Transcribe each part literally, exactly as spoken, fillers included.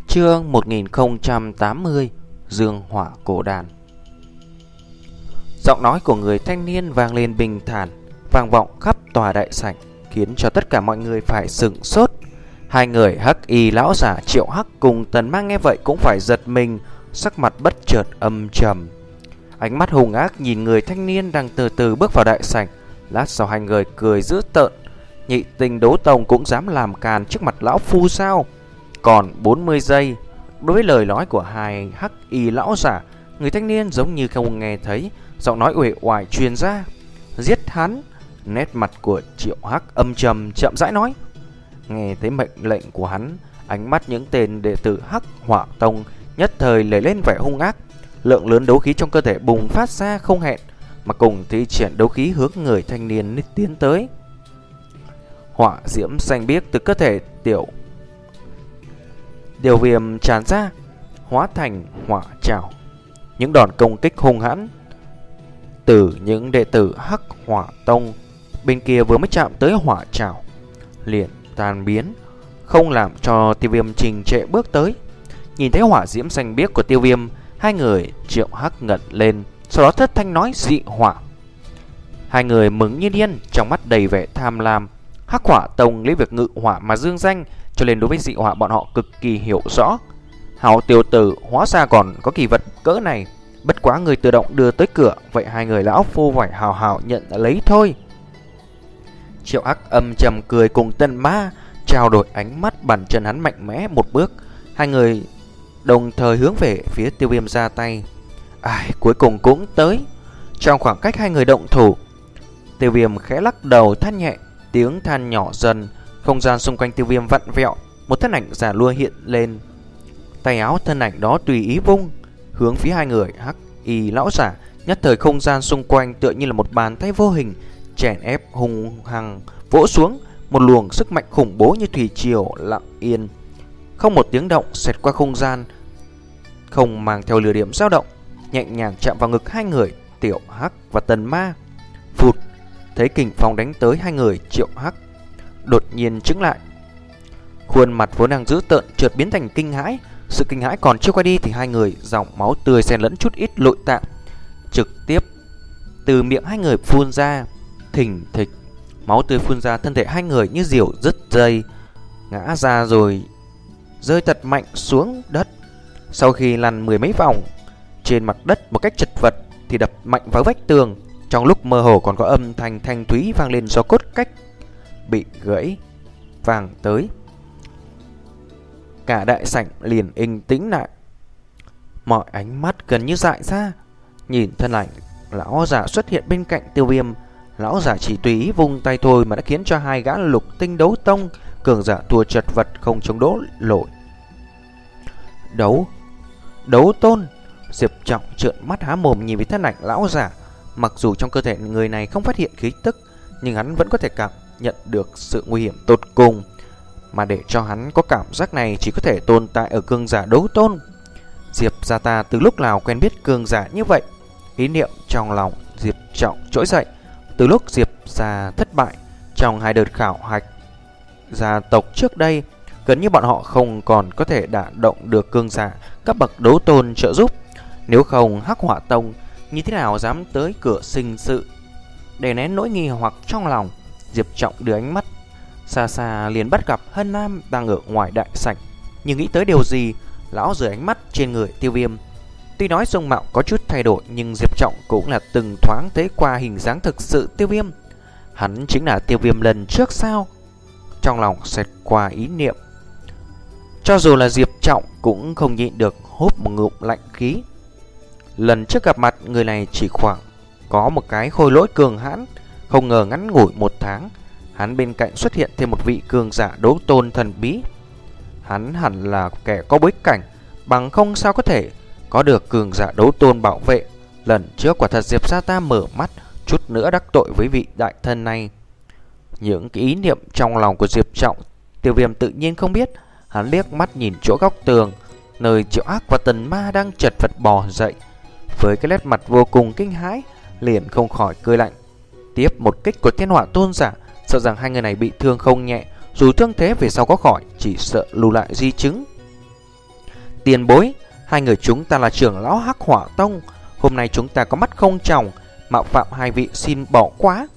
Chương một nghìn không trăm tám mươi. Dương hỏa cổ đàn. Giọng nói của người thanh niên vang lên bình thản, vang vọng khắp tòa đại sảnh, khiến cho tất cả mọi người phải sửng sốt. Hai người hắc y lão giả Triệu Hắc cùng Tần Mang nghe vậy cũng phải giật mình, sắc mặt bất chợt âm trầm. Ánh mắt hung ác nhìn người thanh niên đang từ từ bước vào đại sảnh. Lát sau hai người cười dữ tợn. Nhị Tinh Đấu Tông cũng dám làm càn trước mặt lão phu sao? Còn bốn mươi giây. Đối với lời nói của hai hắc y lão giả, người thanh niên giống như không nghe thấy, giọng nói uể oải truyền ra: giết hắn. Nét mặt của Triệu Hắc âm trầm, chậm rãi nói. Nghe thấy mệnh lệnh của hắn, ánh mắt những tên đệ tử Hắc Hỏa Tông nhất thời lẩy lên vẻ hung ác. Lượng lớn đấu khí trong cơ thể bùng phát ra không hẹn, mà cùng thi triển đấu khí hướng người thanh niên tiến tới. Hỏa diễm xanh biếc từ cơ thể tiểu Điều viêm tràn ra, hóa thành hỏa trảo. Những đòn công kích hung hãn từ những đệ tử Hắc Hỏa Tông bên kia vừa mới chạm tới hỏa trảo liền tan biến, không làm cho Tiêu Viêm trình trệ bước tới. Nhìn thấy hỏa diễm xanh biếc của Tiêu Viêm, hai người Triệu Hắc ngẩng lên, sau đó thất thanh nói dị hỏa. Hai người mừng như điên, trong mắt đầy vẻ tham lam. Hắc Hỏa Tông lấy việc ngự hỏa mà dương danh, cho nên đối với dị hỏa bọn họ cực kỳ hiểu rõ. Hảo tiểu tử, hóa ra còn có kỳ vật cỡ này. Bất quá người tự động đưa tới cửa, vậy hai người lão phu phải hào hào nhận lấy thôi. Triệu Hắc âm trầm cười cùng Tần Ma trao đổi ánh mắt, bàn chân hắn mạnh mẽ một bước. Hai người đồng thời hướng về phía Tiêu Viêm ra tay. Ai, cuối cùng cũng tới. Trong khoảng cách hai người động thủ, Tiêu Viêm khẽ lắc đầu than nhẹ, tiếng than nhỏ dần. Không gian xung quanh Tiêu Viêm vặn vẹo, một thân ảnh giả lua hiện lên. Tay áo thân ảnh đó tùy ý vung hướng phía hai người hắc y lão giả. Nhất thời không gian xung quanh tựa như là một bàn tay vô hình chèn ép hung hăng vỗ xuống. Một luồng sức mạnh khủng bố như thủy triều lặng yên, không một tiếng động xẹt qua không gian, không mang theo lửa điểm dao động, nhẹ nhàng chạm vào ngực hai người Tiểu Hắc và Tần Ma. Phụt, thấy kình phong đánh tới, hai người Triệu Hắc đột nhiên chững lại, khuôn mặt vốn đang dữ tợn chợt biến thành kinh hãi. Sự kinh hãi còn chưa qua đi thì hai người dòng máu tươi xen lẫn chút ít nội tạng trực tiếp từ miệng hai người phun ra. Thình thịch, máu tươi phun ra, thân thể hai người như diều đứt dây ngã ra rồi rơi thật mạnh xuống đất. Sau khi lăn mười mấy vòng trên mặt đất một cách chật vật thì đập mạnh vào vách tường. Trong lúc mơ hồ còn có âm thanh thanh thúy vang lên do cốt cách bị gãy vang tới. Cả đại sảnh liền yên tĩnh lại, mọi ánh mắt gần như dại ra nhìn thân ảnh lão giả xuất hiện bên cạnh Tiêu Viêm. Lão giả chỉ tùy ý vung tay thôi mà đã khiến cho hai gã lục tinh đấu tông cường giả thua chật vật không chống đỡ nổi. Đấu Đấu tôn. Diệp Trọng trợn mắt há mồm nhìn với thân ảnh lão giả. Mặc dù trong cơ thể người này không phát hiện khí tức, nhưng hắn vẫn có thể cảm nhận được sự nguy hiểm tột cùng. Mà để cho hắn có cảm giác này chỉ có thể tồn tại ở cường giả đấu tôn. Diệp gia ta từ lúc nào quen biết cường giả như vậy? Ý niệm trong lòng Diệp Trọng trỗi dậy. Từ lúc Diệp gia thất bại trong hai đợt khảo hạch gia tộc trước đây, gần như bọn họ không còn có thể đả động được cường giả các bậc đấu tôn trợ giúp. Nếu không, Hắc Hỏa Tông như thế nào dám tới cửa sinh sự? Để nén nỗi nghi hoặc trong lòng, Diệp Trọng đưa ánh mắt xa xa liền bắt gặp Hân Nam đang ở ngoài đại sảnh. Nhưng nghĩ tới điều gì, lão rời ánh mắt trên người Tiêu Viêm. Tuy nói dung mạo có chút thay đổi, nhưng Diệp Trọng cũng là từng thoáng thấy qua hình dáng thực sự Tiêu Viêm. Hắn chính là Tiêu Viêm lần trước sao? Trong lòng xẹt qua ý niệm. Cho dù là Diệp Trọng cũng không nhịn được húp một ngụm lạnh khí. Lần trước gặp mặt người này chỉ khoảng có một cái khôi lỗi cường hãn, không ngờ ngắn ngủi một tháng, hắn bên cạnh xuất hiện thêm một vị cường giả đấu tôn thần bí. Hắn hẳn là kẻ có bối cảnh, bằng không sao có thể có được cường giả đấu tôn bảo vệ. Lần trước quả thật Diệp gia ta mở mắt, chút nữa đắc tội với vị đại thân này. Những cái ý niệm trong lòng của Diệp Trọng, Tiêu Viêm tự nhiên không biết. Hắn liếc mắt nhìn chỗ góc tường, nơi Triệu Hắc và Tần Ma đang chật vật bò dậy, với cái nét mặt vô cùng kinh hãi, liền không khỏi cười lạnh. Tiếp một kích của Thiên Hỏa Tôn giả, sợ rằng hai người này bị thương không nhẹ, dù thương thế về sau có khỏi, chỉ sợ lưu lại di chứng. tiền bối, hai người chúng ta là trưởng lão Hắc Hỏa Tông, hôm nay chúng ta có mắt không tròng, mạo phạm hai vị xin bỏ qua.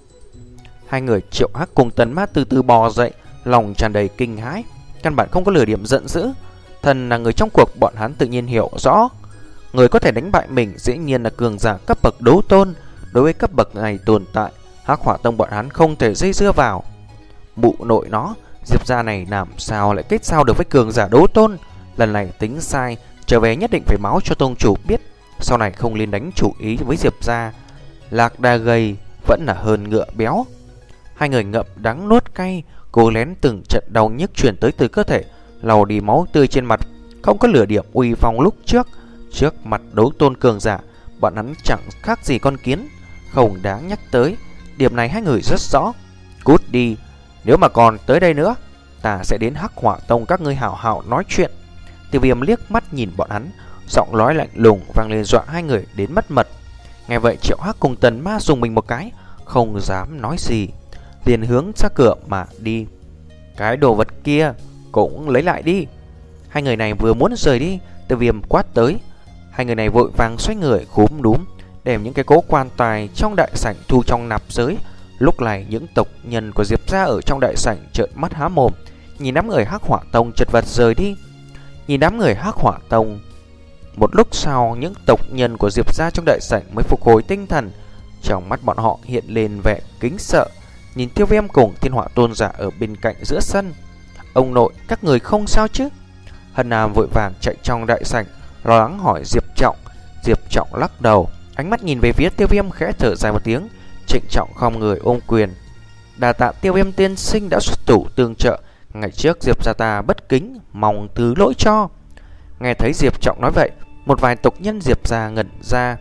Hai người Triệu Hắc cùng Tấn Ma từ từ bò dậy, lòng tràn đầy kinh hãi, căn bản không có lửa điểm giận dữ. Thần là người trong cuộc, bọn hắn tự nhiên hiểu rõ, người có thể đánh bại mình dĩ nhiên là cường giả cấp bậc đấu tôn. Đối với cấp bậc này tồn tại, Hắc Hỏa Tông bọn hắn không thể dây dưa vào. Mụ nội nó, Diệp gia này làm sao lại kết giao được với cường giả đấu tôn? Lần này tính sai, trở về nhất định phải báo cho tông chủ biết, sau này không nên đánh chủ ý với Diệp gia. Lạc đà gầy vẫn là hơn ngựa béo. Hai người ngậm đắng nuốt cay, cố lén từng trận đau nhức truyền tới từ cơ thể, lau đi máu tươi trên mặt, không có lửa điểm uy phong lúc trước. Trước mặt đấu tôn cường giả, bọn hắn chẳng khác gì con kiến, không đáng nhắc tới. Điểm này hai người rất rõ. Cút đi, nếu mà còn tới đây nữa, ta sẽ đến Hắc Hỏa Tông các ngươi hảo hảo nói chuyện. Tiêu Viêm liếc mắt nhìn bọn hắn, giọng nói lạnh lùng vang lên dọa hai người đến mất mật. Nghe vậy Triệu Hắc cùng Tần Ma dùng mình một cái, không dám nói gì, liền hướng ra cửa mà đi. Cái đồ vật kia cũng lấy lại đi. Hai người này vừa muốn rời đi, Tiêu Viêm quát tới. Hai người này vội vàng xoay người khúm núm, đem những cái cố quan tài trong đại sảnh thu trong nạp giới. Lúc này những tộc nhân của Diệp gia ở trong đại sảnh trợn mắt há mồm, nhìn đám người Hắc Hỏa Tông chật vật rời đi. Nhìn đám người Hắc Hỏa Tông. Một lúc sau, những tộc nhân của Diệp gia trong đại sảnh mới phục hồi tinh thần. Trong mắt bọn họ hiện lên vẻ kính sợ, nhìn Tiêu Viêm cùng Thiên Hỏa Tôn giả ở bên cạnh giữa sân. Ông nội, các người không sao chứ? Hân Nam vội vàng chạy trong đại sảnh, lo lắng hỏi Diệp Trọng. Diệp Trọng lắc đầu, ánh mắt nhìn về phía Tiêu Viêm khẽ thở dài một tiếng, trịnh trọng khom người ôm quyền. Đà tạ Tiêu Viêm tiên sinh đã xuất thủ tương trợ, ngày trước Diệp gia ta bất kính, mong thứ lỗi cho. Nghe thấy Diệp Trọng nói vậy, một vài tộc nhân Diệp gia ngẩn ra,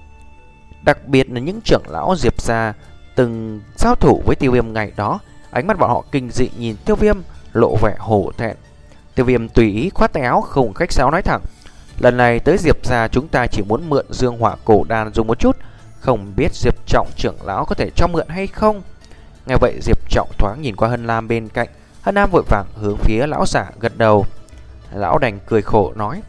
đặc biệt là những trưởng lão Diệp gia từng giao thủ với Tiêu Viêm ngày đó. Ánh mắt bọn họ kinh dị nhìn Tiêu Viêm, lộ vẻ hổ thẹn. Tiêu Viêm tùy ý khoát tay áo, không khách sáo nói thẳng. Lần này tới Diệp gia chúng ta chỉ muốn mượn dương hỏa cổ đan dùng một chút, không biết Diệp Trọng trưởng lão có thể cho mượn hay không. Nghe vậy Diệp Trọng thoáng nhìn qua Hân Lam bên cạnh. Hân Lam vội vàng hướng phía lão giả gật đầu. Lão đành cười khổ nói: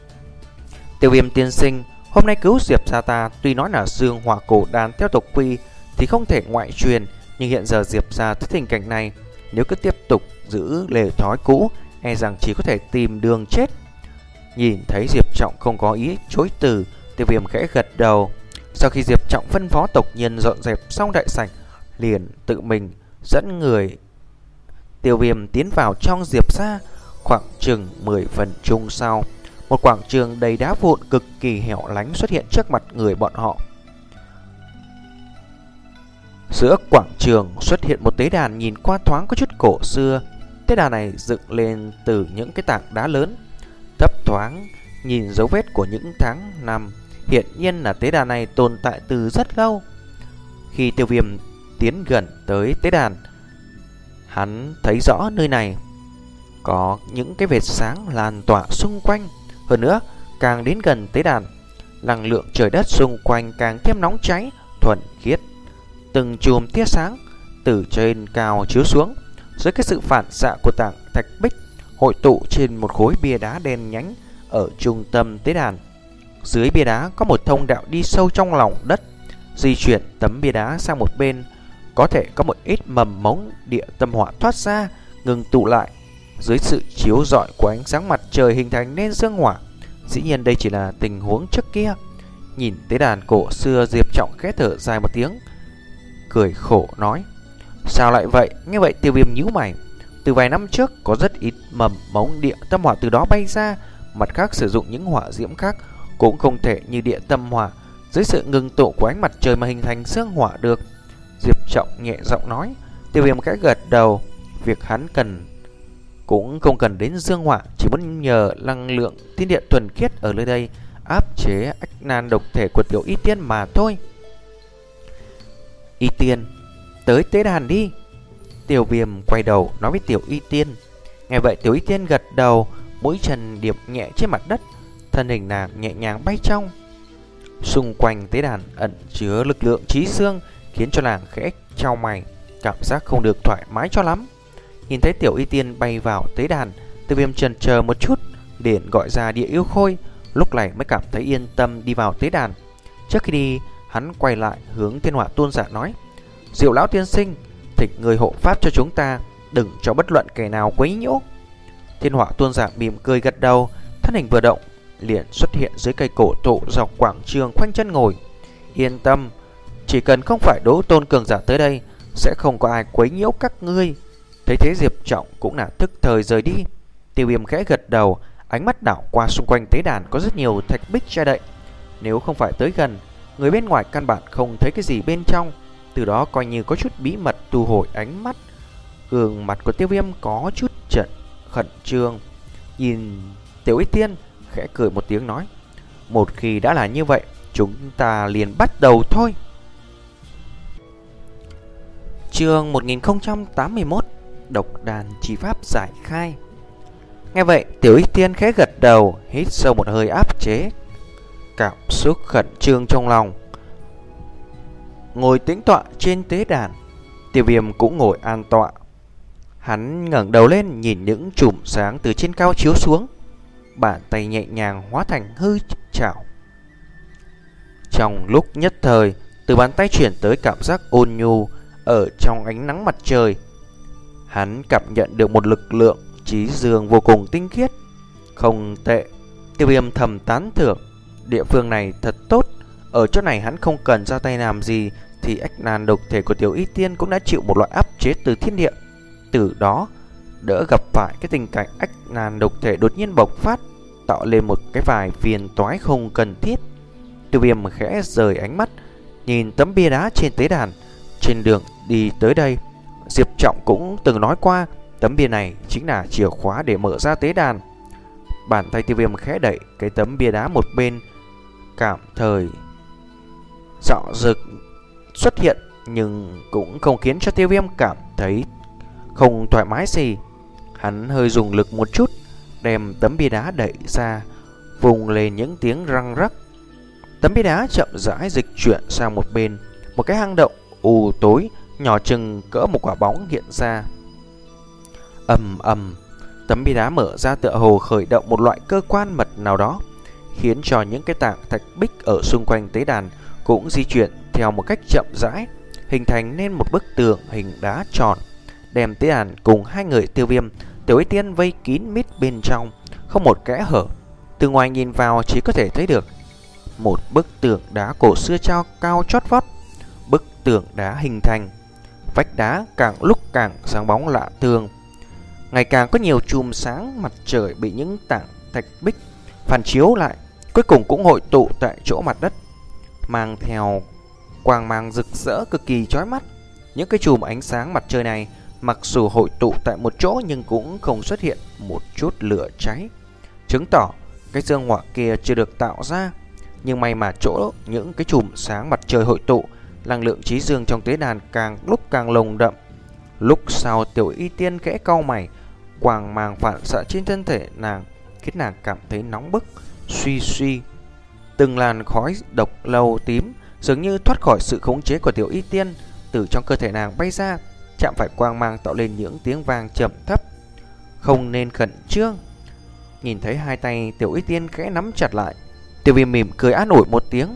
Tiêu Viêm tiên sinh, hôm nay cứu Diệp gia ta, tuy nói là dương hỏa cổ đan theo tộc quy thì không thể ngoại truyền, nhưng hiện giờ Diệp gia tới tình cảnh này, nếu cứ tiếp tục giữ lề thói cũ, e rằng chỉ có thể tìm đường chết. Nhìn thấy Diệp Trọng không có ý chối từ, Tiêu Viêm khẽ gật đầu. Sau khi Diệp Trọng phân phó tộc nhân dọn dẹp xong đại sảnh, liền tự mình dẫn người Tiêu Viêm tiến vào trong Diệp gia. Khoảng chừng mười phần chung sau, một quảng trường đầy đá vụn cực kỳ hẻo lánh xuất hiện trước mặt người bọn họ. Giữa quảng trường xuất hiện một tế đàn nhìn qua thoáng có chút cổ xưa. Tế đàn này dựng lên từ những cái tảng đá lớn, thấp thoáng nhìn dấu vết của những tháng năm. Hiện nhiên là tế đàn này tồn tại từ rất lâu. Khi Tiêu Viêm tiến gần tới tế đàn, hắn thấy rõ nơi này có những cái vệt sáng lan tỏa xung quanh. Hơn nữa, càng đến gần tế đàn, năng lượng trời đất xung quanh càng thêm nóng cháy, thuần khiết. Từng chùm tia sáng từ trên cao chiếu xuống, dưới cái sự phản xạ của tảng thạch bích hội tụ trên một khối bia đá đen nhánh ở trung tâm tế đàn. Dưới bia đá có một thông đạo đi sâu trong lòng đất. Di chuyển tấm bia đá sang một bên, có thể có một ít mầm mống địa tâm hỏa thoát ra, ngừng tụ lại. Dưới sự chiếu rọi của ánh sáng mặt trời hình thành nên dương hỏa. Dĩ nhiên đây chỉ là tình huống trước kia. Nhìn tế đàn cổ xưa, Diệp Trọng khẽ thở dài một tiếng, cười khổ nói: Sao lại vậy? Nghe vậy Tiêu Viêm nhíu mày. Từ vài năm trước có rất ít mầm mống địa tâm hỏa từ đó bay ra. Mặt khác sử dụng những hỏa diễm khác cũng không thể như địa tâm hỏa dưới sự ngừng tụ của ánh mặt trời mà hình thành dương hỏa được. Diệp Trọng nhẹ giọng nói. Tiêu Viêm khẽ gật đầu. Việc hắn cần cũng không cần đến dương hỏa, chỉ muốn nhờ năng lượng thiên địa thuần khiết ở nơi đây áp chế ách nan độc thể của Tiểu Y Tiên mà thôi. Y Tiên, tới tế đàn đi. Tiêu Viêm quay đầu nói với Tiểu Y Tiên. Nghe vậy Tiểu Y Tiên gật đầu, mũi chân điệp nhẹ trên mặt đất, thân hình nàng nhẹ nhàng bay trong. Xung quanh tế đàn ẩn chứa lực lượng trí dương, khiến cho nàng khẽ chau mày, cảm giác không được thoải mái cho lắm. Nhìn thấy Tiểu Y Tiên bay vào tế đàn, Tiêu Viêm chần chờ một chút, liền gọi ra Địa Yêu Khôi, lúc này mới cảm thấy yên tâm đi vào tế đàn. Trước khi đi, hắn quay lại hướng Thiên Hỏa Tôn giả nói: Diệu lão tiên sinh, thỉnh người hộ pháp cho chúng ta, đừng cho bất luận kẻ nào quấy nhiễu. Thiên Hỏa Tôn giả mỉm cười gật đầu, thân hình vừa động liền xuất hiện dưới cây cổ thụ dọc quảng trường khoanh chân ngồi. Yên tâm, chỉ cần không phải Đấu Tôn cường giả tới đây, sẽ không có ai quấy nhiễu các ngươi. Thấy thế Diệp Trọng cũng là tức thời rời đi. Tiêu Viêm khẽ gật đầu, ánh mắt đảo qua xung quanh tế đàn có rất nhiều thạch bích che đậy. Nếu không phải tới gần, người bên ngoài căn bản không thấy cái gì bên trong. Từ đó coi như có chút bí mật thu hồi ánh mắt. Gương mặt của Tiêu Viêm có chút trận khẩn trương. Nhìn Tiểu Y Tiên khẽ cười một tiếng nói: Một khi đã là như vậy, chúng ta liền bắt đầu thôi. Chương một nghìn không trăm tám mươi mốt. Độc đàn chi pháp giải khai. Nghe vậy, Tiểu Y Tiên khẽ gật đầu, hít sâu một hơi áp chế cảm xúc khẩn trương trong lòng. Ngồi tĩnh tọa trên tế đàn, Tiêu Viêm cũng ngồi an tọa. Hắn ngẩng đầu lên nhìn những chùm sáng từ trên cao chiếu xuống, bàn tay nhẹ nhàng hóa thành hư chảo. Trong lúc nhất thời, từ bàn tay chuyển tới cảm giác ôn nhu ở trong ánh nắng mặt trời. Hắn cảm nhận được một lực lượng trí dương vô cùng tinh khiết. Không tệ, Tiêu Viêm thầm tán thưởng. Địa phương này thật tốt. Ở chỗ này hắn không cần ra tay làm gì thì ách nan độc thể của Tiểu Y Tiên cũng đã chịu một loại áp chế từ thiên địa. Từ đó đỡ gặp phải cái tình cảnh ách nan độc thể đột nhiên bộc phát, tạo lên một cái vài phiền toái không cần thiết. Tiêu Viêm khẽ rời ánh mắt, nhìn tấm bia đá trên tế đàn. Trên đường đi tới đây, Diệp Trọng cũng từng nói qua, tấm bia này chính là chìa khóa để mở ra tế đàn. Bàn tay Tiêu Viêm khẽ đẩy cái tấm bia đá một bên, cảm thời rõ rực xuất hiện, nhưng cũng không khiến cho Tiêu Viêm cảm thấy không thoải mái gì. Hắn hơi dùng lực một chút, đem tấm bia đá đẩy ra, vùng lên những tiếng răng rắc. Tấm bia đá chậm rãi dịch chuyển sang một bên. Một cái hang động u tối nhỏ chừng cỡ một quả bóng hiện ra. Ầm ầm, tấm bia đá mở ra tựa hồ khởi động một loại cơ quan mật nào đó, khiến cho những cái tảng thạch bích ở xung quanh tế đàn cũng di chuyển theo một cách chậm rãi, hình thành nên một bức tường hình đá tròn, đem tế đàn cùng hai người Tiêu Viêm, Tiểu Y Tiên vây kín mít bên trong, không một kẽ hở. Từ ngoài nhìn vào chỉ có thể thấy được một bức tường đá cổ xưa trao cao chót vót. Bức tường đá hình thành, vách đá càng lúc càng sáng bóng lạ thường, ngày càng có nhiều chùm sáng mặt trời bị những tảng thạch bích phản chiếu lại, cuối cùng cũng hội tụ tại chỗ mặt đất, mang theo quang mang rực rỡ cực kỳ chói mắt. Những cái chùm ánh sáng mặt trời này mặc dù hội tụ tại một chỗ nhưng cũng không xuất hiện một chút lửa cháy, chứng tỏ cái dương hỏa kia chưa được tạo ra. Nhưng may mà chỗ những cái chùm sáng mặt trời hội tụ, năng lượng trí dương trong tế đàn càng lúc càng lồng đậm. Lúc sau Tiểu Y Tiên khẽ cau mày, quang mang phản xạ trên thân thể nàng khiến nàng cảm thấy nóng bức. Suy suy, từng làn khói độc lâu tím dường như thoát khỏi sự khống chế của Tiểu Y Tiên, từ trong cơ thể nàng bay ra, chạm phải quang mang tạo lên những tiếng vang trầm thấp. Không nên khẩn trương. Nhìn thấy hai tay Tiểu Y Tiên khẽ nắm chặt lại, Tiêu Viêm mỉm cười an ủi một tiếng.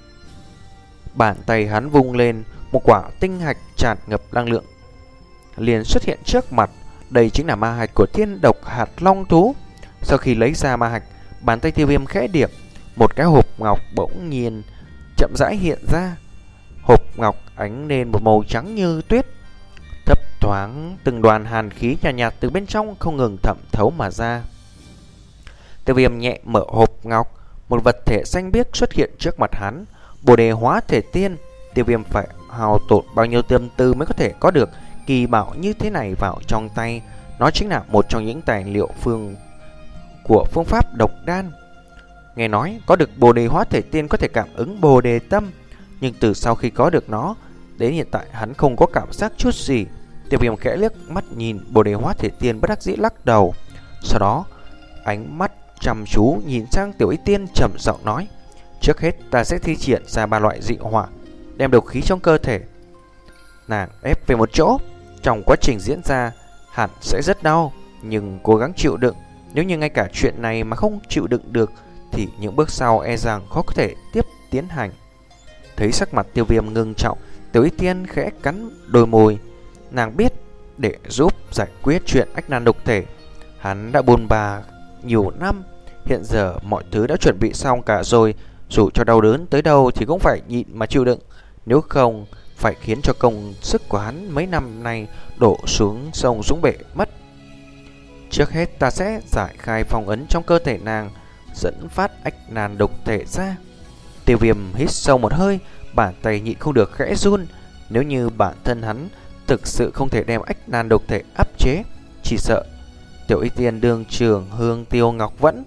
Bàn tay hắn vung lên, một quả tinh hạch tràn ngập năng lượng liền xuất hiện trước mặt. Đây chính là ma hạch của Thiên Độc Hạt Long Thú. Sau khi lấy ra ma hạch, bàn tay Tiêu Viêm khẽ điểm, một cái hộp ngọc bỗng nhiên chậm rãi hiện ra. Hộp ngọc ánh lên một màu trắng như tuyết, thấp thoáng từng đoàn hàn khí nhạt, nhạt từ bên trong không ngừng thẩm thấu mà ra. Tiêu Viêm nhẹ mở hộp ngọc, một vật thể xanh biếc xuất hiện trước mặt hắn. Bồ đề hóa thể tiên. Tiêu Viêm phải hao tổn bao nhiêu tâm tư mới có thể có được kỳ bảo như thế này vào trong tay. Nó chính là một trong những tài liệu phương của phương pháp độc đan. Nghe nói có được bồ đề hóa thể tiên có thể cảm ứng bồ đề tâm, nhưng từ sau khi có được nó đến hiện tại hắn không có cảm giác chút gì. Tiêu Viêm khẽ liếc mắt nhìn bồ đề hóa thể tiên, bất đắc dĩ lắc đầu. Sau đó ánh mắt chăm chú nhìn sang Tiểu Y Tiên, trầm giọng nói: trước hết ta sẽ thi triển ra ba loại dị hỏa, đem độc khí trong cơ thể nàng ép về một chỗ. Trong quá trình diễn ra hẳn sẽ rất đau, nhưng cố gắng chịu đựng. Nếu như ngay cả chuyện này mà không chịu đựng được thì những bước sau e rằng khó có thể tiếp tiến hành. Thấy sắc mặt Tiêu Viêm ngưng trọng, Tiểu Y Tiên khẽ cắn đôi môi. Nàng biết để giúp giải quyết chuyện ách nan độc thể, hắn đã bôn ba nhiều năm. Hiện giờ mọi thứ đã chuẩn bị xong cả rồi, dù cho đau đớn tới đâu thì cũng phải nhịn mà chịu đựng. Nếu không phải khiến cho công sức của hắn mấy năm nay đổ xuống sông xuống bể mất. Trước hết ta sẽ giải khai phong ấn trong cơ thể nàng, dẫn phát ách nan độc thể ra. Tiêu Viêm hít sâu một hơi, bàn tay nhịn không được khẽ run. Nếu như bản thân hắn thực sự không thể đem ách nan độc thể áp chế, chỉ sợ Tiểu Y Tiên đương trường hương Tiêu Ngọc Vẫn.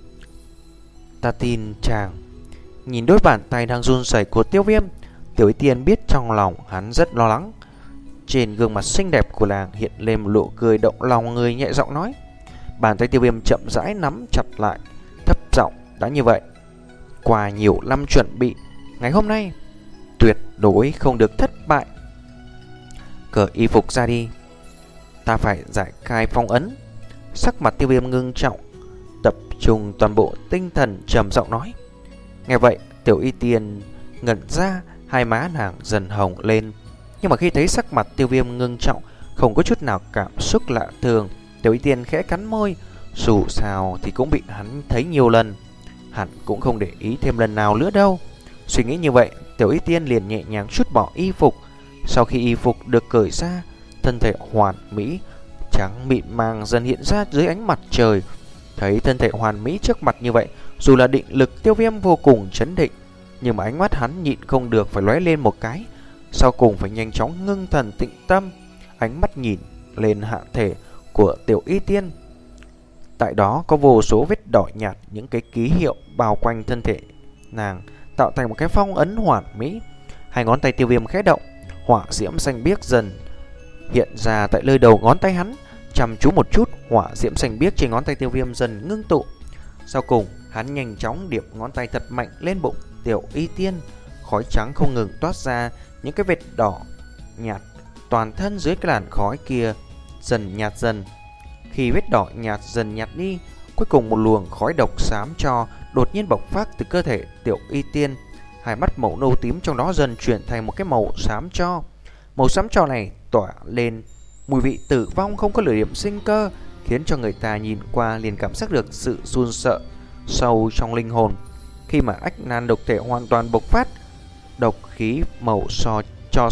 Ta tin chàng. Nhìn đôi bàn tay đang run rẩy của Tiêu Viêm, Tiểu Y Tiên biết trong lòng hắn rất lo lắng. Trên gương mặt xinh đẹp của nàng hiện lên một nụ cười động lòng người, nhẹ giọng nói. Bàn tay Tiêu Viêm chậm rãi nắm chặt lại, thấp giọng: đã như vậy, qua nhiều năm chuẩn bị, ngày hôm nay tuyệt đối không được thất bại. Cởi y phục ra đi, ta phải giải khai phong ấn. Sắc mặt Tiêu Viêm ngưng trọng, tập trung toàn bộ tinh thần, trầm giọng nói. Nghe vậy, Tiểu Y Tiên ngẩn ra, hai má nàng dần hồng lên. Nhưng mà khi thấy sắc mặt Tiêu Viêm ngưng trọng, không có chút nào cảm xúc lạ thường, Tiểu Y Tiên khẽ cắn môi. Dù sao thì cũng bị hắn thấy nhiều lần, hẳn cũng không để ý thêm lần nào nữa đâu. Suy nghĩ như vậy, Tiểu Y Tiên liền nhẹ nhàng trút bỏ y phục. Sau khi y phục được cởi ra, thân thể hoàn mỹ trắng mịn màng dần hiện ra dưới ánh mặt trời. Thấy thân thể hoàn mỹ trước mặt như vậy, dù là định lực Tiêu Viêm vô cùng chấn định, nhưng mà ánh mắt hắn nhịn không được phải lóe lên một cái. Sau cùng phải nhanh chóng ngưng thần tĩnh tâm, ánh mắt nhìn lên hạ thể của Tiểu Y Tiên. Tại đó có vô số vết đỏ nhạt, những cái ký hiệu bao quanh thân thể nàng, tạo thành một cái phong ấn hoàn mỹ. Hai ngón tay Tiêu Viêm khẽ động, hỏa diễm xanh biếc dần hiện ra tại nơi đầu ngón tay hắn. Chăm chú một chút, hỏa diễm xanh biếc trên ngón tay Tiêu Viêm dần ngưng tụ. Sau cùng, hắn nhanh chóng điểm ngón tay thật mạnh lên bụng Tiểu Y Tiên. Khói trắng không ngừng toát ra, những cái vệt đỏ nhạt toàn thân dưới cái làn khói kia dần nhạt dần. Khi vết đỏ nhạt dần nhạt đi, cuối cùng một luồng khói độc xám cho đột nhiên bộc phát từ cơ thể Tiểu Y Tiên. Hai mắt màu nâu tím trong đó dần chuyển thành một cái màu xám cho. Màu xám cho này tỏa lên mùi vị tử vong, không có nửa điểm sinh cơ, khiến cho người ta nhìn qua liền cảm giác được sự run sợ sâu trong linh hồn. Khi mà ách nan độc thể hoàn toàn bộc phát, độc khí màu so cho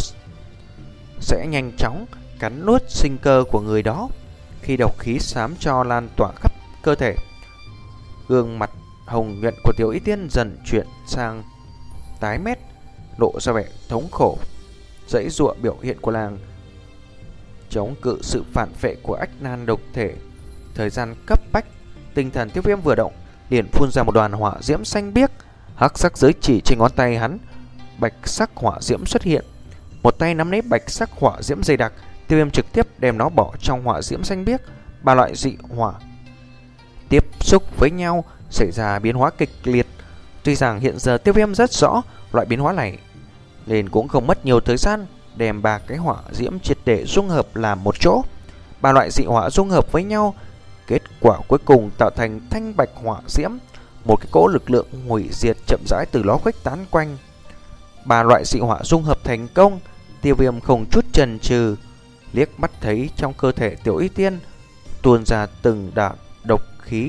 sẽ nhanh chóng cắn nuốt sinh cơ của người đó. Khi độc khí xám cho lan tỏa khắp cơ thể, gương mặt hồng nhuận của Tiểu Y Tiên dần chuyển sang tái mét, lộ ra vẻ thống khổ. Dãy dụa biểu hiện của nàng chống cự sự phản phệ của ách nan độc thể. Thời gian cấp bách, tinh thần Tiêu Viêm vừa động, liền phun ra một đoàn hỏa diễm xanh biếc. Hắc sắc giới chỉ trên ngón tay hắn, bạch sắc hỏa diễm xuất hiện. Một tay nắm lấy bạch sắc hỏa diễm dày đặc, Tiêu Viêm trực tiếp đem nó bỏ trong hỏa diễm xanh biếc. Ba loại dị hỏa tiếp xúc với nhau xảy ra biến hóa kịch liệt. Tuy rằng hiện giờ Tiêu Viêm rất rõ loại biến hóa này, nên cũng không mất nhiều thời gian đem ba cái hỏa diễm triệt để dung hợp làm một chỗ. Ba loại dị hỏa dung hợp với nhau, kết quả cuối cùng tạo thành thanh bạch hỏa diễm, một cái cỗ lực lượng hủy diệt chậm rãi từ đó khuếch tán quanh. Ba loại dị hỏa dung hợp thành công, Tiêu Viêm không chút chần chừ, liếc mắt thấy trong cơ thể Tiểu Y Tiên tuôn ra từng đạo độc khí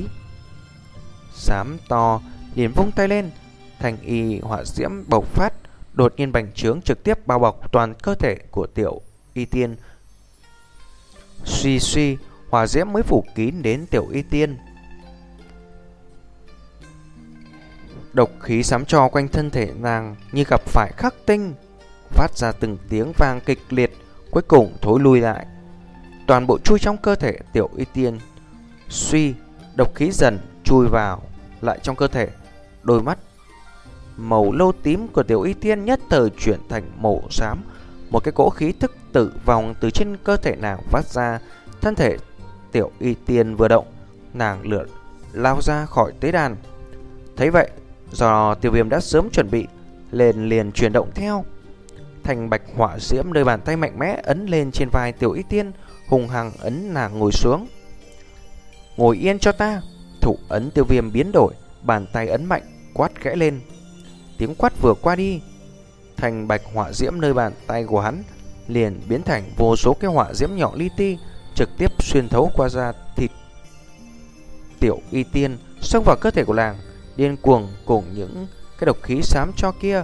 xám to, liền vung tay lên, thành y hỏa diễm bộc phát, đột nhiên bành trướng trực tiếp bao bọc toàn cơ thể của Tiểu Y Tiên. Suy suy, hỏa diễm mới phủ kín đến Tiểu Y Tiên. Độc khí xám cho quanh thân thể nàng như gặp phải khắc tinh, phát ra từng tiếng vang kịch liệt, cuối cùng thối lui lại, toàn bộ chui trong cơ thể Tiểu Y Tiên. Suy, độc khí dần chui vào lại trong cơ thể. Đôi mắt màu nâu tím của Tiểu Y Tiên nhất thời chuyển thành màu xám. Một cái cỗ khí tức tử vong từ trên cơ thể nàng phát ra. Thân thể Tiểu Y Tiên vừa động, nàng lượn lao ra khỏi tế đàn. Thấy vậy, do Tiêu Viêm đã sớm chuẩn bị, liền liền chuyển động theo. Thành bạch hỏa diễm nơi bàn tay mạnh mẽ ấn lên trên vai Tiểu Y Tiên, hùng hăng ấn nàng ngồi xuống. Ngồi yên cho ta. Thủ ấn Tiêu Viêm biến đổi, bàn tay ấn mạnh, quát khẽ lên. Tiếng quát vừa qua đi, thành bạch hỏa diễm nơi bàn tay của hắn liền biến thành vô số cái hỏa diễm nhỏ li ti, trực tiếp xuyên thấu qua da thịt Tiểu Y Tiên, xông vào cơ thể của nàng, điên cuồng cùng những cái độc khí xám cho kia.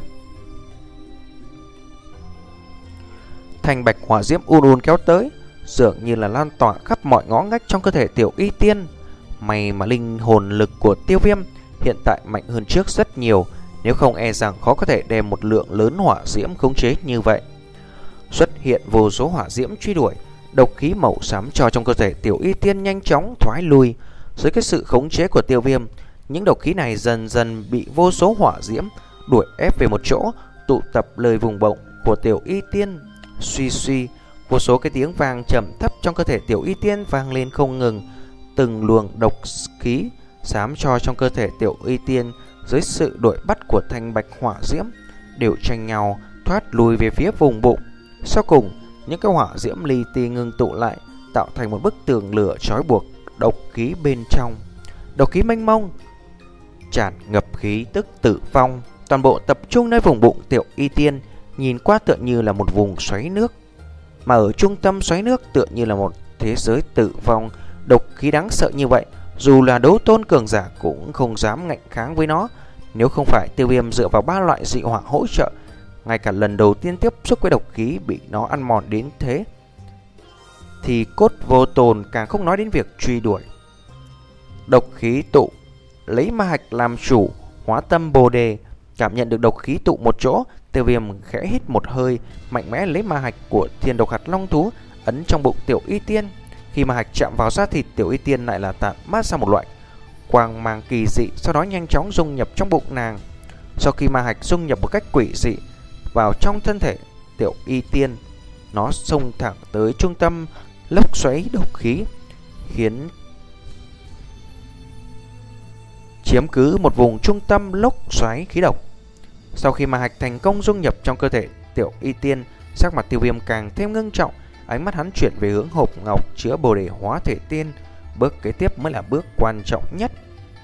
Thành bạch hỏa diễm un un kéo tới, dường như là lan tỏa khắp mọi ngõ ngách trong cơ thể Tiểu Y Tiên. May mà linh hồn lực của Tiêu Viêm hiện tại mạnh hơn trước rất nhiều, nếu không e rằng khó có thể đem một lượng lớn hỏa diễm khống chế như vậy. Xuất hiện vô số hỏa diễm truy đuổi, độc khí màu xám cho trong cơ thể Tiểu Y Tiên nhanh chóng thoái lui. Dưới cái sự khống chế của Tiêu Viêm, những độc khí này dần dần bị vô số hỏa diễm đuổi ép về một chỗ, tụ tập lời vùng bụng của Tiểu Y Tiên. Suy suy, vô số cái tiếng vang trầm thấp trong cơ thể Tiểu Y Tiên vang lên không ngừng. Từng luồng độc khí xám cho trong cơ thể Tiểu Y Tiên dưới sự đuổi bắt của thanh bạch hỏa diễm đều tranh nhau thoát lùi về phía vùng bụng. Sau cùng, những cái hỏa diễm li ti ngưng tụ lại, tạo thành một bức tường lửa trói buộc độc khí bên trong. Độc khí mênh mông tràn ngập khí tức tử vong, toàn bộ tập trung nơi vùng bụng Tiểu Y Tiên, nhìn qua tựa như là một vùng xoáy nước, mà ở trung tâm xoáy nước tựa như là một thế giới tử vong. Độc khí đáng sợ như vậy, dù là đấu tôn cường giả cũng không dám ngạnh kháng với nó. Nếu không phải Tiêu Viêm dựa vào ba loại dị hỏa hỗ trợ, ngay cả lần đầu tiên tiếp xúc với độc khí bị nó ăn mòn đến thế, thì cốt vô tồn càng không nói đến việc truy đuổi. Độc khí tụ, lấy ma hạch làm chủ, hóa tâm bồ đề. Cảm nhận được độc khí tụ một chỗ, Tiêu Viêm khẽ hít một hơi, mạnh mẽ lấy ma hạch của thiên độc hạt long thú ấn trong bụng Tiểu Y Tiên. Khi ma hạch chạm vào da thịt, Tiểu Y Tiên lại là tản mát ra một loại quang mang kỳ dị, sau đó nhanh chóng dung nhập trong bụng nàng. Sau khi ma hạch dung nhập một cách quỷ dị vào trong thân thể Tiểu Y Tiên, nó xông thẳng tới trung tâm lốc xoáy độc khí, khiến chiếm cứ một vùng trung tâm lốc xoáy khí độc. Sau khi ma hạch thành công dung nhập trong cơ thể Tiểu Y Tiên, sắc mặt Tiêu Viêm càng thêm ngưng trọng, ánh mắt hắn chuyển về hướng hộp ngọc chứa bồ đề hóa thể tiên. Bước kế tiếp mới là bước quan trọng nhất.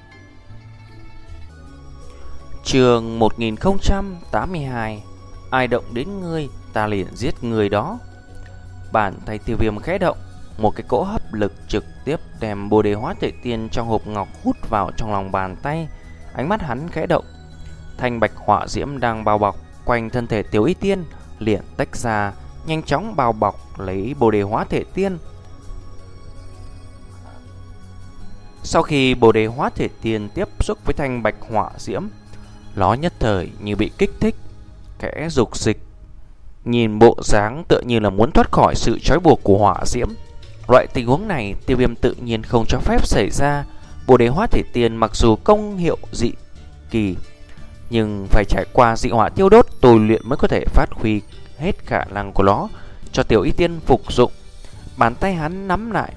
Chương một nghìn không trăm tám mươi hai. Ai động đến ngươi, ta liền giết người đó. Bàn tay Tiêu Viêm khẽ động, một cái cỗ hấp lực trực tiếp đem bồ đề hóa thể tiên trong hộp ngọc hút vào trong lòng bàn tay. Ánh mắt hắn khẽ động, thanh bạch hỏa diễm đang bao bọc quanh thân thể Tiểu Y Tiên liền tách ra, nhanh chóng bao bọc lấy bồ đề hóa thể tiên. Sau khi bồ đề hóa thể tiên tiếp xúc với thanh bạch hỏa diễm, nó nhất thời như bị kích thích, kẽ dục dịch, nhìn bộ dáng tựa như là muốn thoát khỏi sự trói buộc của hỏa diễm. Loại tình huống này Tiêu Viêm tự nhiên không cho phép xảy ra. Bồ đề hóa thể tiên mặc dù công hiệu dị kỳ, nhưng phải trải qua dị hỏa tiêu đốt tôi luyện mới có thể phát huy hết khả năng của nó cho Tiểu Y Tiên phục dụng. Bàn tay hắn nắm lại,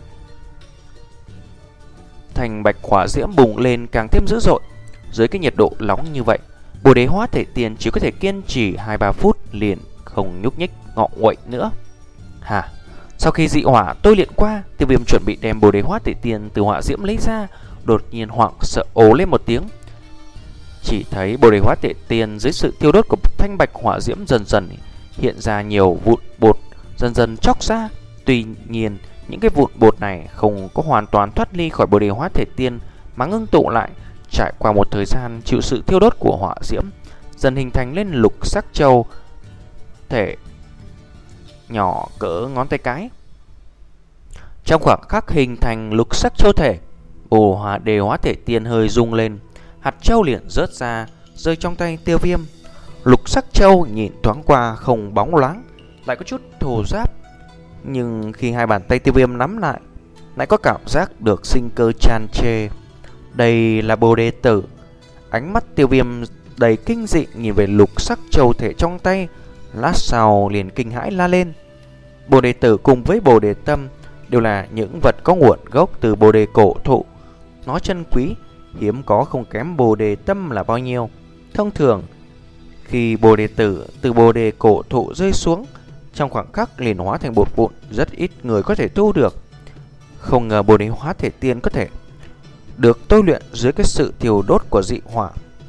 thành bạch hỏa diễm bùng lên càng thêm dữ dội. Dưới cái nhiệt độ nóng như vậy, bồ đề hóa thể tiên chỉ có thể kiên trì hai ba phút liền không nhúc nhích ngọ nguậy nữa. Hả? Sau khi dị hỏa tôi luyện qua, Tiêu Viêm chuẩn bị đem bồ đề hóa thể tiên từ hỏa diễm lấy ra, đột nhiên hoảng sợ ố lên một tiếng. Chỉ thấy bồ đề hóa thể tiên dưới sự thiêu đốt của thanh bạch hỏa diễm dần dần hiện ra nhiều vụn bột, dần dần chóc ra. Tuy nhiên, những cái vụn bột này không có hoàn toàn thoát ly khỏi bồ đề hóa thể tiên, mà ngưng tụ lại, trải qua một thời gian chịu sự thiêu đốt của hỏa diễm, dần hình thành lên lục sắc châu thể nhỏ cỡ ngón tay cái. Trong khoảng khắc hình thành lục sắc châu thể, bồ đề hóa thể tiên hơi rung lên, hạt châu liền rớt ra, rơi trong tay Tiêu Viêm. Lục sắc châu nhìn thoáng qua không bóng loáng, lại có chút thô ráp, nhưng khi hai bàn tay Tiêu Viêm nắm lại, lại có cảm giác được sinh cơ tràn trề. Đây là bồ đề tử. Ánh mắt Tiêu Viêm đầy kinh dị nhìn về lục sắc châu thể trong tay, lát sau liền kinh hãi la lên. Bồ đề tử cùng với bồ đề tâm đều là những vật có nguồn gốc từ bồ đề cổ thụ. Nó chân quý, hiếm có không kém bồ đề tâm là bao nhiêu. Thông thường, khi bồ đề tử từ bồ đề cổ thụ rơi xuống, trong khoảng khắc liền hóa thành bột vụn, rất ít người có thể thu được. Không ngờ bồ đề hóa thể tiên có thể được tôi luyện dưới cái sự thiêu đốt của dị hỏa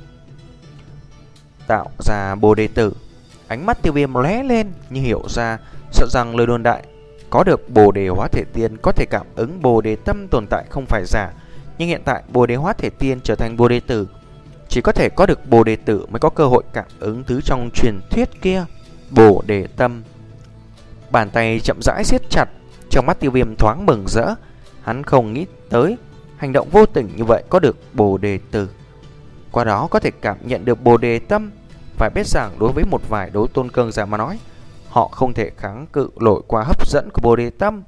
tạo ra Bồ Đề Tử. Ánh mắt Tiêu Viêm lóe lên như hiểu ra, sợ rằng lời đồn đại có được Bồ Đề Hóa Thể Tiên có thể cảm ứng Bồ Đề Tâm tồn tại không phải giả. Nhưng hiện tại Bồ Đề Hóa Thể Tiên trở thành Bồ Đề Tử, chỉ có thể có được Bồ Đề Tử mới có cơ hội cảm ứng thứ trong truyền thuyết kia, Bồ Đề Tâm. Bàn tay chậm rãi siết chặt, trong mắt Tiêu Viêm thoáng mừng rỡ. Hắn không nghĩ tới hành động vô tình như vậy có được Bồ Đề Tử, qua đó có thể cảm nhận được Bồ Đề Tâm. Phải biết rằng đối với một vài đấu tôn cường giả mà nói, họ không thể kháng cự nổi qua hấp dẫn của Bồ Đề Tâm,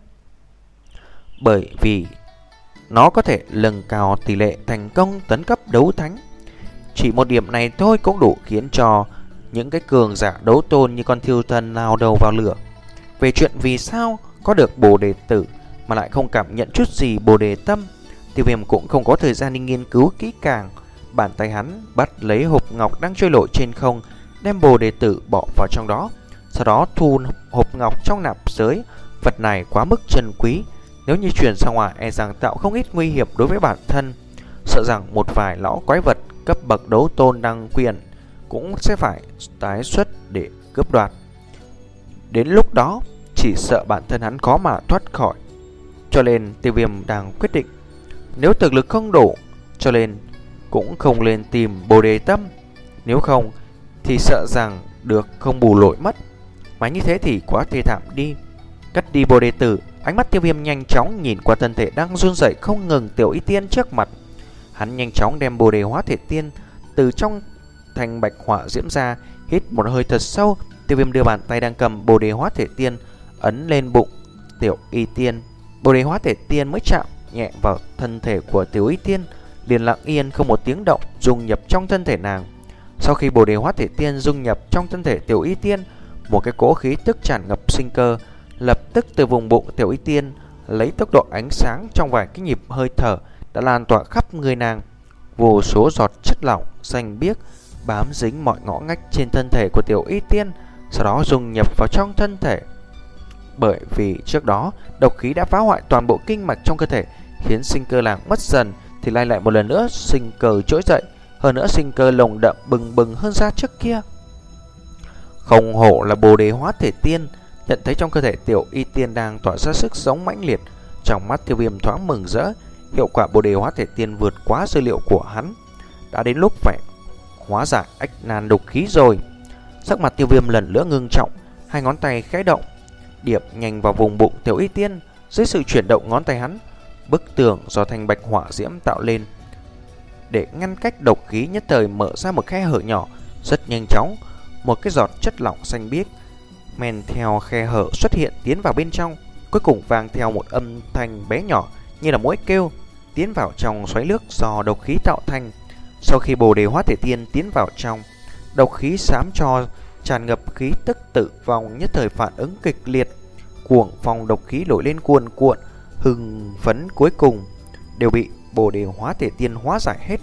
bởi vì nó có thể nâng cao tỷ lệ thành công tấn cấp đấu thánh. Chỉ một điểm này thôi cũng đủ khiến cho những cái cường giả đấu tôn như con thiêu thần lao đầu vào lửa. Về chuyện vì sao có được Bồ Đề Tử mà lại không cảm nhận chút gì Bồ Đề Tâm, Tiêu Viêm cũng không có thời gian đi nghiên cứu kỹ càng. Bàn tay hắn bắt lấy hộp ngọc đang trôi nổi trên không, đem Bồ Đề Tử bỏ vào trong đó, sau đó thu hộp ngọc trong nạp giới. Vật này quá mức chân quý, nếu như chuyển ra ngoài e rằng tạo không ít nguy hiểm đối với bản thân. Sợ rằng một vài lão quái vật cấp bậc đấu tôn đăng quyền cũng sẽ phải tái xuất để cướp đoạt. Đến lúc đó chỉ sợ bản thân hắn khó mà thoát khỏi. Cho nên Tiêu Viêm đang quyết định, nếu thực lực không đủ, cho nên cũng không lên tìm Bồ Đề Tâm. Nếu không thì sợ rằng được không bù lội mất, mà như thế thì quá thê thảm đi. Cất đi Bồ Đề Tử, ánh mắt Tiêu Viêm nhanh chóng nhìn qua thân thể đang run rẩy không ngừng Tiểu Y Tiên trước mặt. Hắn nhanh chóng đem Bồ Đề Hóa Thể Tiên từ trong thành bạch hỏa diễm ra, hít một hơi thật sâu. Tiêu Viêm đưa bàn tay đang cầm Bồ Đề Hóa Thể Tiên ấn lên bụng Tiểu Y Tiên. Bồ Đề Hóa Thể Tiên mới chạm nhẹ vào thân thể của Tiểu Y Tiên, liền lặng yên không một tiếng động dung nhập trong thân thể nàng. Sau khi Bồ Đề Hóa Thể Tiên dung nhập trong thân thể Tiểu Y Tiên, một cái cỗ khí tức tràn ngập sinh cơ lập tức từ vùng bụng Tiểu Y Tiên lấy tốc độ ánh sáng trong vài cái nhịp hơi thở đã lan tỏa khắp người nàng. Vô số giọt chất lỏng xanh biếc bám dính mọi ngõ ngách trên thân thể của Tiểu Y Tiên, sau đó dung nhập vào trong thân thể. Bởi vì trước đó độc khí đã phá hoại toàn bộ kinh mạch trong cơ thể, khiến sinh cơ nàng mất dần, thì lại lại một lần nữa sinh cơ trỗi dậy, hơn nữa sinh cơ lồng đậm bừng bừng hơn ra trước kia. Không hổ là Bồ Đề Hóa Thể Tiên. Nhận thấy trong cơ thể Tiểu Y Tiên đang tỏa ra sức sống mãnh liệt, trong mắt Tiêu Viêm thoáng mừng rỡ. Hiệu quả Bồ Đề Hóa Thể Tiên vượt quá dữ liệu của hắn, đã đến lúc phải hóa giải ách nan độc khí rồi. Sắc mặt Tiêu Viêm lần nữa ngưng trọng, hai ngón tay khẽ động, điệp nhanh vào vùng bụng Tiểu Y Tiên. Dưới sự chuyển động ngón tay hắn, bức tường do thanh bạch hỏa diễm tạo lên để ngăn cách độc khí nhất thời mở ra một khe hở nhỏ. Rất nhanh chóng, một cái giọt chất lỏng xanh biếc men theo khe hở xuất hiện tiến vào bên trong, cuối cùng vang theo một âm thanh bé nhỏ như là muỗi kêu, tiến vào trong xoáy nước do độc khí tạo thành. Sau khi Bồ Đề Hóa Thể Tiên tiến vào trong, độc khí xám cho tràn ngập khí tức tử vong nhất thời phản ứng kịch liệt, cuồng phong độc khí nổi lên cuồn cuộn, hưng phấn cuối cùng đều bị Bồ Đề Hóa Thể Tiên hóa giải hết.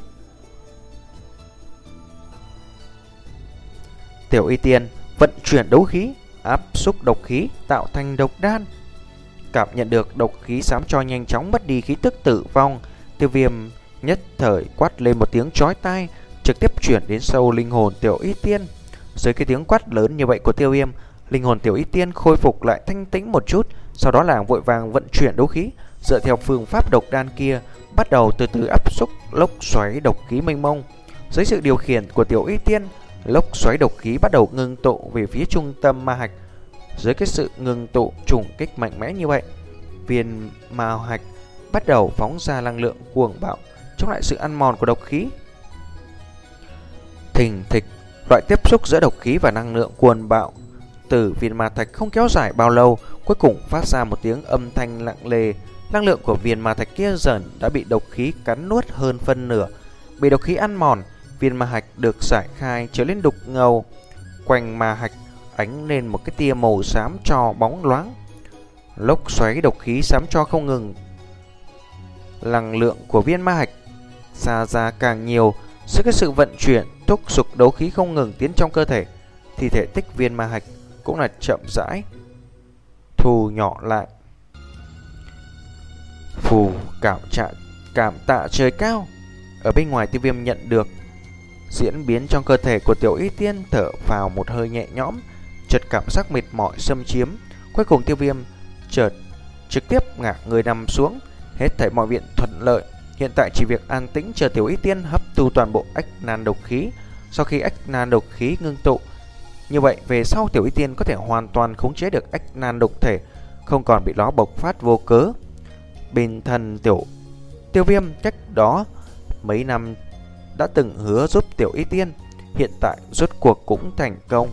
Tiểu Y Tiên vận chuyển đấu khí, áp xúc độc khí tạo thành độc đan. Cảm nhận được độc khí xám cho nhanh chóng mất đi khí tức tử vong, Tiêu Viêm nhất thời quát lên một tiếng chói tai, trực tiếp chuyển đến sâu linh hồn Tiểu Y Tiên. Dưới cái tiếng quát lớn như vậy của Tiêu Viêm, linh hồn Tiểu Y Tiên khôi phục lại thanh tĩnh một chút, sau đó là vội vàng vận chuyển đấu khí, dựa theo phương pháp độc đan kia, bắt đầu từ từ áp xúc lốc xoáy độc khí mênh mông. Dưới sự điều khiển của Tiểu Y Tiên, lốc xoáy độc khí bắt đầu ngưng tụ về phía trung tâm ma hạch. Dưới cái sự ngưng tụ trùng kích mạnh mẽ như vậy, viên ma hạch bắt đầu phóng ra năng lượng cuồng bạo chống lại sự ăn mòn của độc khí. Thình thịch, loại tiếp xúc giữa độc khí và năng lượng cuồng bạo từ viên ma thạch không kéo dài bao lâu, cuối cùng phát ra một tiếng âm thanh nặng nề. Năng lượng của viên ma thạch kia dần đã bị độc khí cắn nuốt hơn phân nửa. Bị độc khí ăn mòn, viên ma hạch được giải khai trở lên đục ngầu. Quanh ma hạch ánh lên một cái tia màu xám cho bóng loáng. Lốc xoáy độc khí xám cho không ngừng. Năng lượng của viên ma hạch xa ra càng nhiều, dưới cái sự vận chuyển thúc giục đấu khí không ngừng tiến trong cơ thể, thì thể tích viên ma hạch cũng là chậm rãi thu nhỏ lại. Phù, cảm trạng Cảm tạ trời cao. Ở bên ngoài, Tiêu Viêm nhận được diễn biến trong cơ thể của Tiểu Y Tiên, thở vào một hơi nhẹ nhõm, chợt cảm giác mệt mỏi xâm chiếm. Cuối cùng Tiêu Viêm chợt trực tiếp ngả người nằm xuống. Hết thảy mọi viện thuận lợi, hiện tại chỉ việc an tĩnh chờ Tiểu Y Tiên hấp thu toàn bộ ách nan độc khí. Sau khi ách nan độc khí ngưng tụ, như vậy về sau Tiểu Y Tiên có thể hoàn toàn khống chế được ách nan độc thể, không còn bị nó bộc phát vô cớ. Bên thân Tiểu Tiêu Viêm cách đó mấy năm đã từng hứa giúp Tiểu Y Tiên, hiện tại rốt cuộc cũng thành công.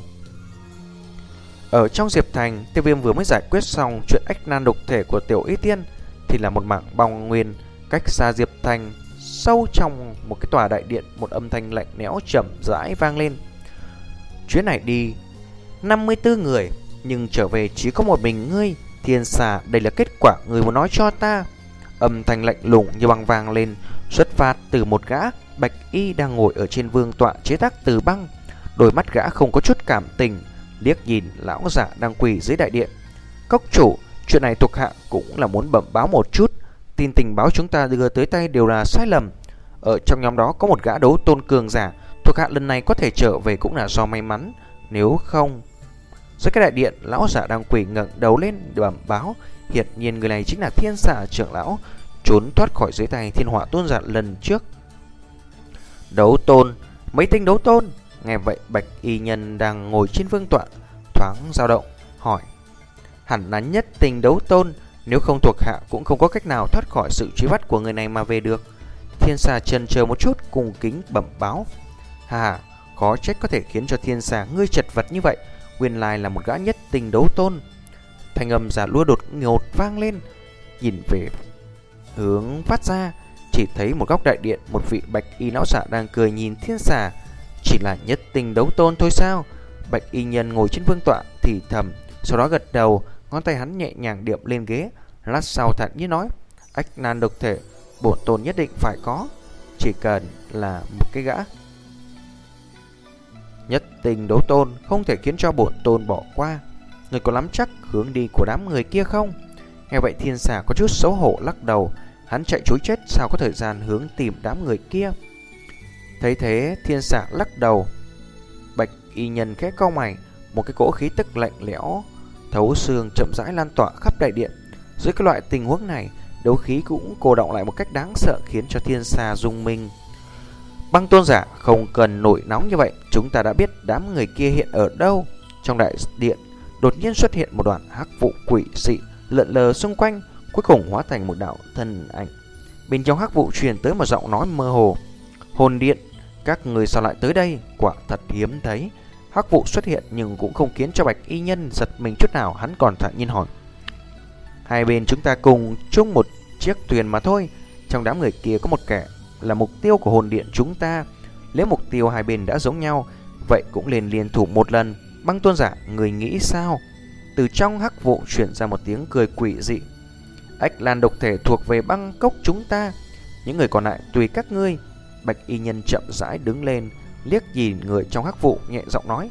Ở trong Diệp Thành, Tiêu Viêm vừa mới giải quyết xong chuyện ách nan độc thể của Tiểu Y Tiên thì là một mảng băng nguyên cách xa Diệp Thành, sâu trong một cái tòa đại điện, một âm thanh lạnh lẽo chậm rãi vang lên. Chuyến này đi năm mươi tư người, nhưng trở về chỉ có một mình ngươi. Thiên Xà, đây là kết quả người muốn nói cho ta. Âm thanh lạnh lùng như băng vang lên, xuất phát từ một gã bạch y đang ngồi ở trên vương tọa chế tác từ băng. Đôi mắt gã không có chút cảm tình, liếc nhìn lão giả đang quỳ dưới đại điện. Cốc chủ, chuyện này thuộc hạ cũng là muốn bẩm báo một chút. Tin tình báo chúng ta đưa tới tay đều là sai lầm. Ở trong nhóm đó có một gã đấu tôn cường giả, thuộc hạ lần này có thể trở về cũng là do may mắn. Nếu không... Dưới cái đại điện, lão giả đang quỳ ngẩng đầu lên để bẩm báo. Hiển nhiên người này chính là Thiên Xà trưởng lão, trốn thoát khỏi dưới tay Thiên Hỏa tôn giả lần trước. Đấu tôn, mấy tinh đấu tôn. Nghe vậy, bạch y nhân đang ngồi trên vương tọa thoáng dao động, hỏi: hẳn là nhất tinh đấu tôn, nếu không thuộc hạ cũng không có cách nào thoát khỏi sự truy bắt của người này mà về được. Thiên Xà chần chờ một chút, cùng kính bẩm báo: hà, khó trách có thể khiến cho Thiên Xà ngươi chật vật như vậy, nguyên lai là một gã nhất tinh đấu tôn. Thanh âm giả lua đột ngột vang lên. Nhìn về hướng phát ra, chỉ thấy một góc đại điện, một vị bạch y lão giả đang cười nhìn Thiên Xà. Chỉ là nhất tinh đấu tôn thôi sao? Bạch y nhân ngồi trên vương tọa thì thầm, sau đó gật đầu, ngón tay hắn nhẹ nhàng điểm lên ghế. Lát sau thản nhiên nói: ách nan độc thể, bổn tôn nhất định phải có. Chỉ cần là một cái gã nhất tinh đấu tôn, không thể khiến cho bổn tôn bỏ qua. Người có nắm chắc hướng đi của đám người kia không? Nghe vậy Thiên Xà có chút xấu hổ lắc đầu. Hắn chạy trối chết sao có thời gian hướng tìm đám người kia. Thấy thế Thiên Xà lắc đầu. Bạch y nhân khẽ cau mày. Một cái cỗ khí tức lạnh lẽo thấu xương chậm rãi lan tỏa khắp đại điện. Dưới cái loại tình huống này, đấu khí cũng cô động lại một cách đáng sợ, khiến cho Thiên Xà rung mình. Băng tôn giả, không cần nổi nóng như vậy, chúng ta đã biết đám người kia hiện ở đâu. Trong đại điện đột nhiên xuất hiện một đoàn hắc vụ quỷ dị lượn lờ xung quanh, cuối cùng hóa thành một đạo thân ảnh. Bên trong hắc vụ truyền tới một giọng nói mơ hồ: hồn điện, các người sao lại tới đây? Quả thật hiếm thấy. Hắc vụ xuất hiện nhưng cũng không khiến cho bạch y nhân giật mình chút nào. Hắn còn thản nhiên hỏi: hai bên chúng ta cùng chung một chiếc thuyền mà thôi. Trong đám người kia có một kẻ là mục tiêu của hồn điện chúng ta. Nếu mục tiêu hai bên đã giống nhau, vậy cũng liền liên thủ một lần. Băng tôn giả, người nghĩ sao? Từ trong hắc vụ chuyển ra một tiếng cười quỷ dị: ách lan độc thể thuộc về băng cốc chúng ta, những người còn lại tùy các ngươi. Bạch y nhân chậm rãi đứng lên, liếc nhìn người trong hắc vụ, nhẹ giọng nói: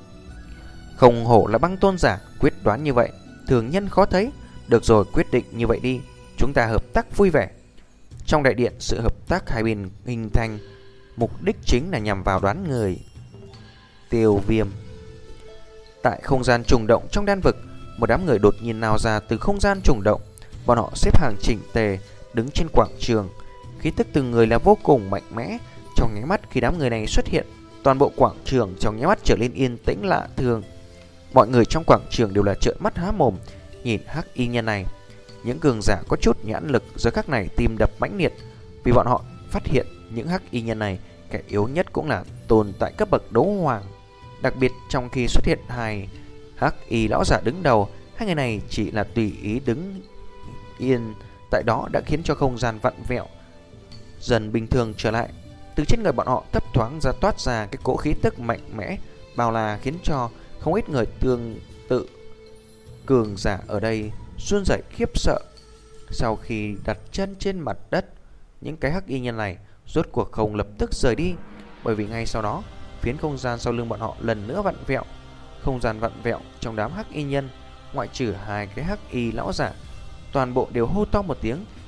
không hổ là băng tôn giả, quyết đoán như vậy thường nhân khó thấy. Được rồi, quyết định như vậy đi, chúng ta hợp tác vui vẻ. Trong đại điện, sự hợp tác hai bên hình thành, mục đích chính là nhằm vào đoán người Tiêu Viêm. Tại không gian trùng động trong đan vực, một đám người đột nhiên nào ra từ không gian trùng động. Bọn họ xếp hàng chỉnh tề, đứng trên quảng trường. Khí tức từng người là vô cùng mạnh mẽ. Trong nháy mắt khi đám người này xuất hiện, toàn bộ quảng trường trong nháy mắt trở nên yên tĩnh lạ thường. Mọi người trong quảng trường đều là trợn mắt há mồm nhìn hắc y nhân này. Những cường giả có chút nhãn lực giờ khắc này tim đập mãnh liệt, vì bọn họ phát hiện những hắc y nhân này, kẻ yếu nhất cũng là tồn tại cấp bậc đấu hoàng. Đặc biệt trong khi xuất hiện hai hắc y lão giả đứng đầu, hai người này chỉ là tùy ý đứng yên tại đó đã khiến cho không gian vặn vẹo dần bình thường trở lại. Từ trên người bọn họ thấp thoáng ra toát ra cái cỗ khí tức mạnh mẽ bao la, khiến cho không ít người tương tự cường giả ở đây run rẩy khiếp sợ. Sau khi đặt chân trên mặt đất, những cái hắc y nhân này rốt cuộc không lập tức rời đi, bởi vì ngay sau đó phiến không gian sau lưng bọn họ lần nữa vặn vẹo. Không gian vặn vẹo trong đám hắc y nhân, ngoại trừ hai cái hắc y lão giả, toàn bộ đều hô to một tiếng,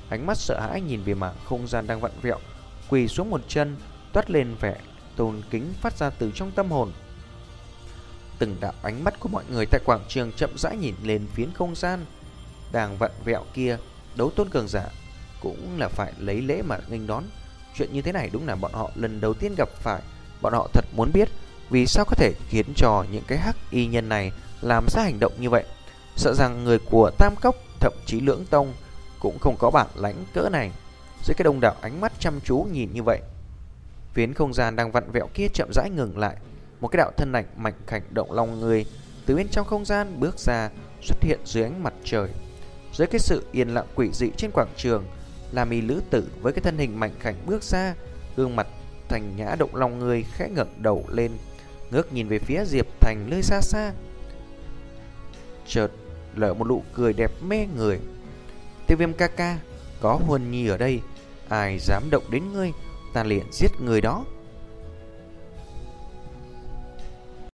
ánh mắt sợ hãi nhìn về mảng không gian đang vặn vẹo, quỳ xuống một chân, toát lên vẻ tôn kính phát ra từ trong tâm hồn. Từng đạo ánh mắt của mọi người tại quảng trường chậm rãi nhìn lên phiến không gian đang vặn vẹo kia. Đấu tôn cường giả cũng là phải lấy lễ mà nghênh đón. Chuyện như thế này đúng là bọn họ lần đầu tiên gặp phải. Bọn họ thật muốn biết vì sao có thể khiến cho những cái hắc y nhân này làm ra hành động như vậy. Sợ rằng người của Tam Cốc, thậm chí Lưỡng Tông cũng không có bản lãnh cỡ này. Dưới cái đông đảo ánh mắt chăm chú nhìn như vậy, phiến không gian đang vặn vẹo kia chậm rãi ngừng lại. Một cái đạo thân ảnh mạnh khảnh động lòng người từ bên trong không gian bước ra, xuất hiện dưới ánh mặt trời. Dưới cái sự yên lặng quỷ dị trên quảng trường, là mi lữ tử với cái thân hình mạnh khảnh bước ra, gương mặt thành nhã động lòng người, khẽ ngẩng đầu lên, ngước nhìn về phía Diệp Thành nơi xa xa, chợt lở một nụ cười đẹp mê người. Tiêu Viêm ca ca, có Huân Nhi ở đây, ai dám động đến ngươi, ta liền giết người đó.